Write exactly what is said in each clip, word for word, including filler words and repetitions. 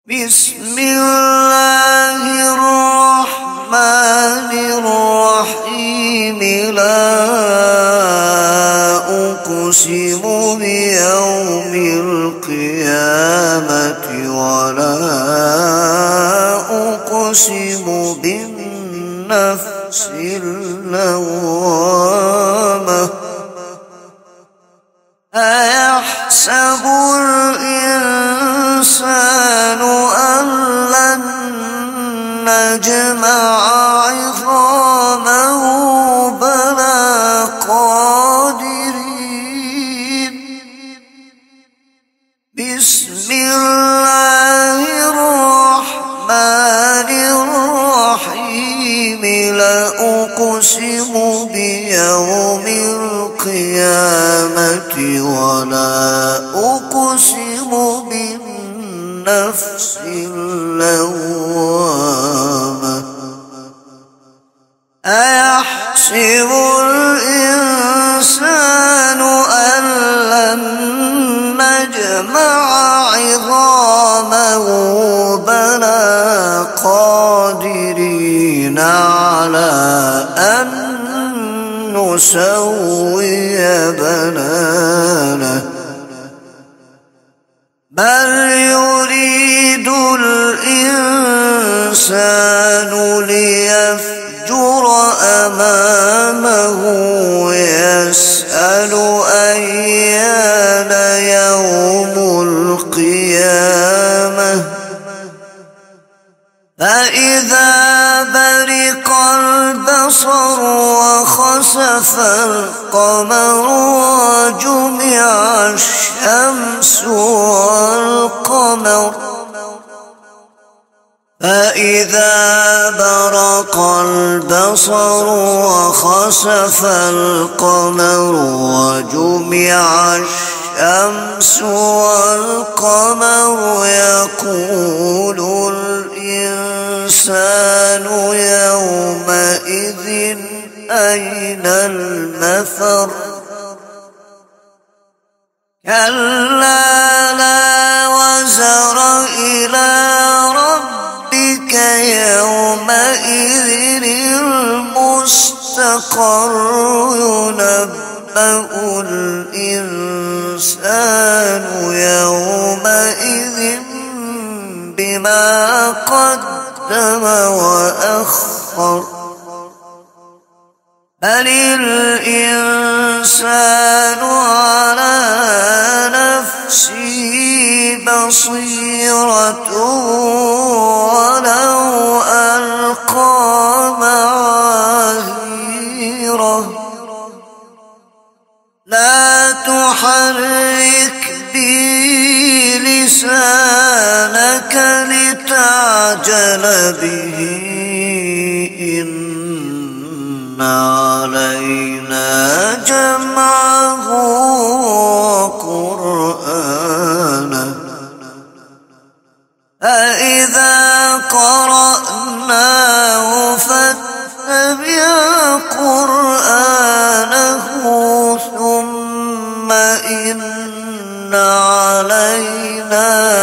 بسم الله الرحمن الرحيم لا أقسم بيوم القيامة ولا أقسم بالنفس اللوامة أيحسب الإنسان أن لن نجمع عظامه بلى قادرين بسم الله الرحمن الرحيم لأقسم بيوم القيامة ولا أقسم بالنفس اللوامة أيحسب الإنسان أن لن نجمع عظامه بلى قادرين على أن نسوي بنانه بل يريد الإنسان ليفجر أمامه يسأل أيان يوم القيامة فإذا برق البصر وخسف القمر وجمع الشمس والقمر فإذا برق البصر وخسف القمر وجمع الشمس والقمر يقول الإنسان يومئذ أين المفر كلا لا وزر إلى ربك يومئذ المستقر ينبأ الإنسان يومئذ بما قدم وأخر بل الإنسان على نفسه بصيرة ولو ألقى معاذيره لا تحرك به لسانك لتعجل به إن علينا جمعه وقرآنه فإذا قرأناه فاتبع قرآنه ثم إن علينا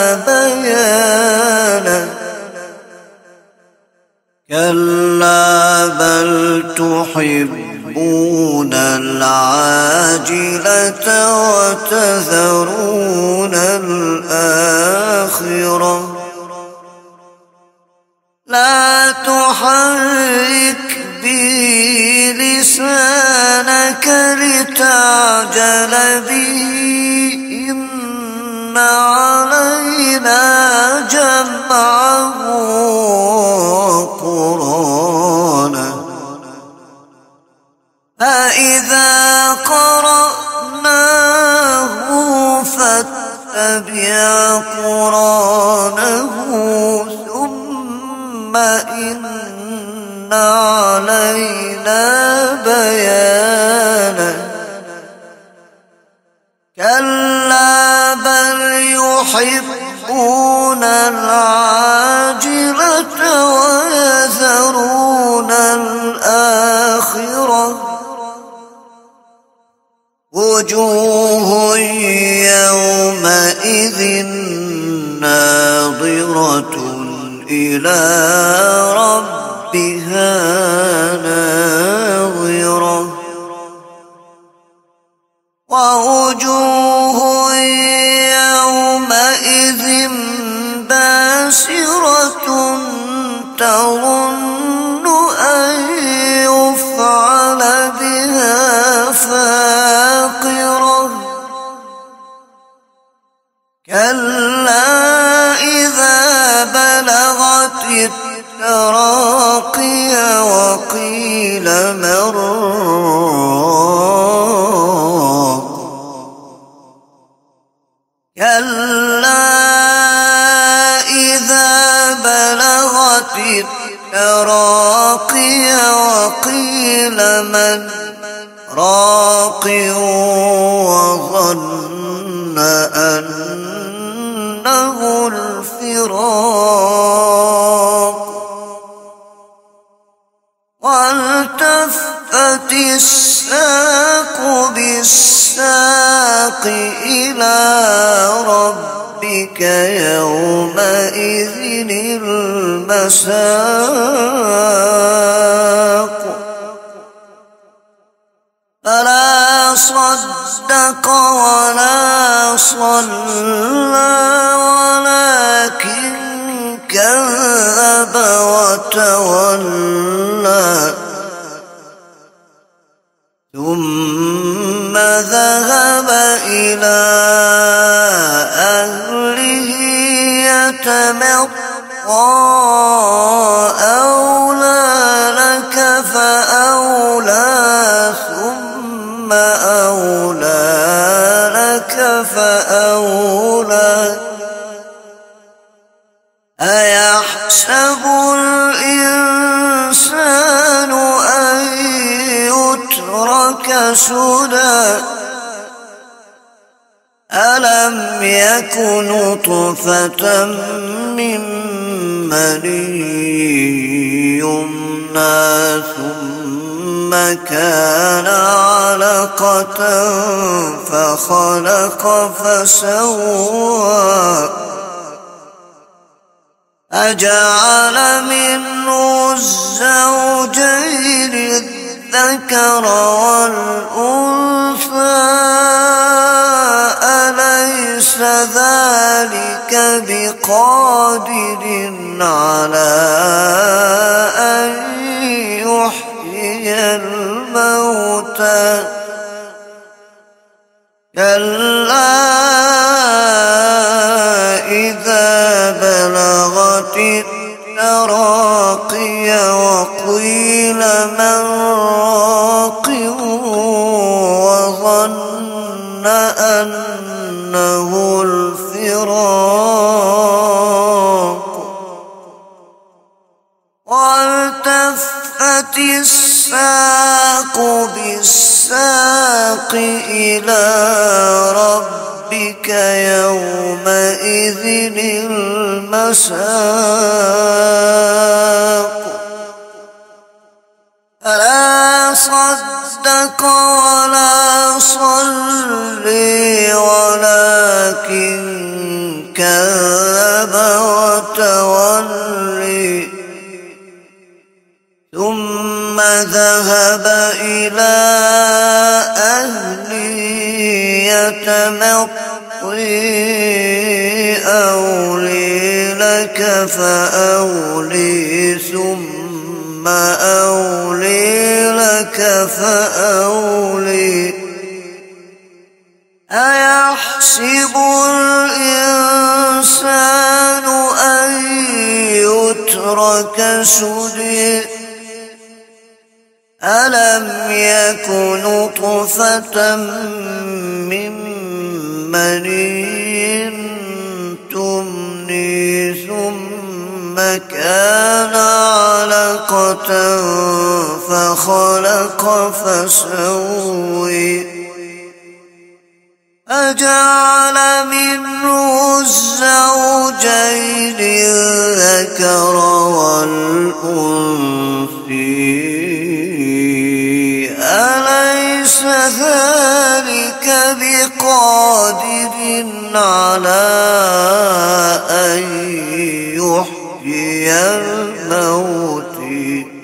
بيانه كلا بل تحبون العاجلة وتذرون الآخرة لا تحرك به لسانك لتعجل به إن علينا جمعه وقرآنه فإذا قرأناه فاتبع قرآنه ثم إن علينا بيانه كلا بل يحبون العاجلة ويذرون الآخرة وجوه يومئذ ناظرة إلى ربها ناظرة ووجوه يومئذ باسرة تظن أن يفعل بها فاقرة كلا إذا بلغت التراقي وقيل من راق كلا إذا بلغت التراقي وقيل من راق وظن أنه الفراق والتفت الساق بالساق إلى ربك يومئذ المساق فلا صدق ولا صلى ولكن كذب وتولى ثم ذهب إلى أهله يتمطى أولى لك فأولى ثم أولى لك فأولى أيحسب الإنسان أن يترك سدى ألم يك نطفة من مني يمنى ثم كان علقة فخلق فسوى أجعل منه الزوجين الذكر والأنثى أليس ذلك بقادر على أن يحيي الموتى كلا إذا بلغت التراقي وقيل من راق وظن أنه الفراق والتفت الساق بالساق إلى ربك يومئذ المساق فلا صدق ولا صلي ولكن كذب وتولي ثم ذهب إلى أهله يتمطي أولي لك فأولي ثم أولي لك فأولي أيحسب الإنسان أن يترك سدى ألم يك نطفة من مني تمني ثم كان علقة فخلق فسوي أجعل منه الزوجين الذكر والأنثى أليس ذلك بقادر بقادر على أن يحيي الموتى